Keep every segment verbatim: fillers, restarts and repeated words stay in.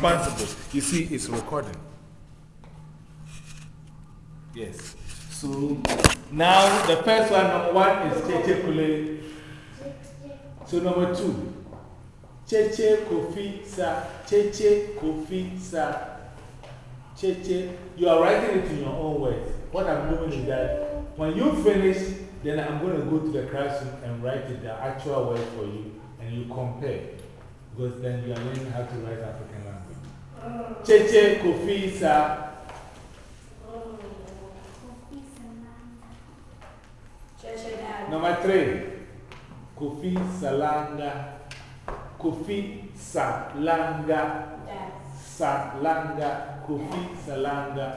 responsible. You see, it's recording. Yes. So now the first one, number one, is Cheche Kule. So number two, Cheche Kofi Sa. Cheche Kofi Sa. Cheche. You are writing it in your own words. What I'm doing is that when you finish, then I'm going to go to the classroom and write it, the actual word for you, and you compare. Because then you are learning how to write African language. Cheche Kofi Sa. Number three, Kofi Salanga. Kofi Salanga. Salanga. Kofi Salanga.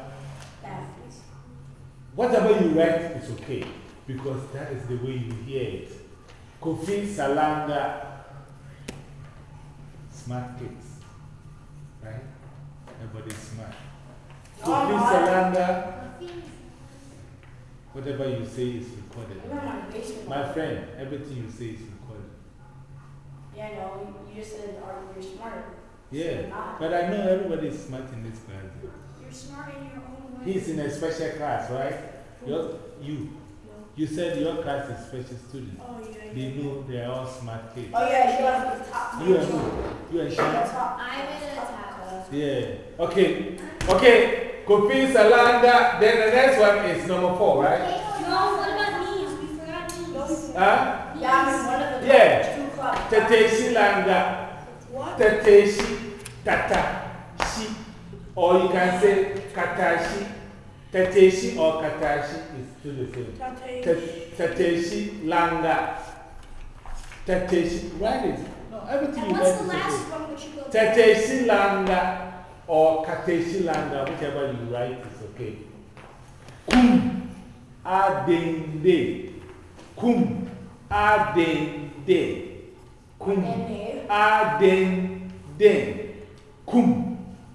Whatever you write is okay, because that is the way you hear it. Kofi Salanga. Smart kids, right? Everybody's smart. Kofi Salanga. Whatever you say is recorded. My friend, everything you say is recorded. Yeah, no, you just said, are you smart? Yeah, but I know everybody is smart in this class. You're smart in your own way. He's in a special class, right? Your, you. You said your class is special student. Oh, yeah. They know they are all smart kids. Oh, yeah, you are the top. You and who? You and Sean? I'm in the top. Yeah. Okay. Okay. Kofi Salanga. Then the next one is number four, right? No, what about knees? We forgot knees. Huh? Yeah, I'm one of the Yeah. two clubs. Teteshi Langa. What? Teteshi. Tata. Shi. Or you can say Katashi. Teteshi or Katashi is still the same. Teteshi Langa. Teteshi. Write it. No, everything And you what's write the is last okay. one which you go to? Teteshi Langa or Kateshi Langa, whichever you write is okay. Kum Adende. Kum Adende. Kum Adende. Kum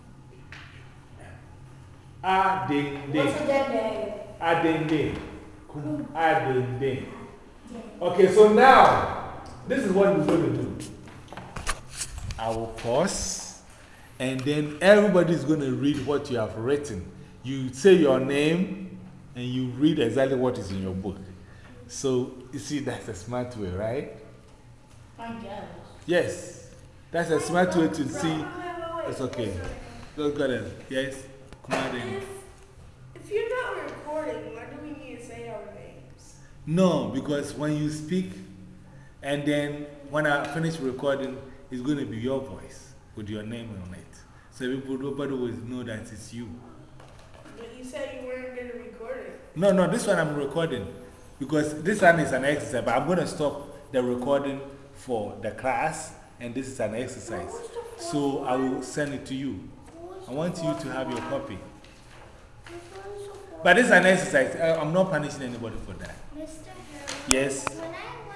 Adende. What's a dead day? Adende. Kum Adende. Okay, so now, this is what we're going to do. I will pause, and then everybody's going to read what you have written. You say your name, and you read exactly what is in your book. So, you see, that's a smart way, right? I guess. Yes, that's a smart way to see. It's okay. Go ahead. Yes? Come on in. If, if you're not recording, why do we need to say our names? No, because when you speak, and then when I finish recording, it's going to be your voice with your name on it. So people, nobody will know that it's you. But you said you weren't going to record it. No, no, this one I'm recording. Because this one is an exercise, but I'm going to stop the recording for the class, and this is an exercise. So I will send it to you. I want you to have your copy. But this is an exercise. I, I'm not punishing anybody for that. Mister Harry, Yes. when I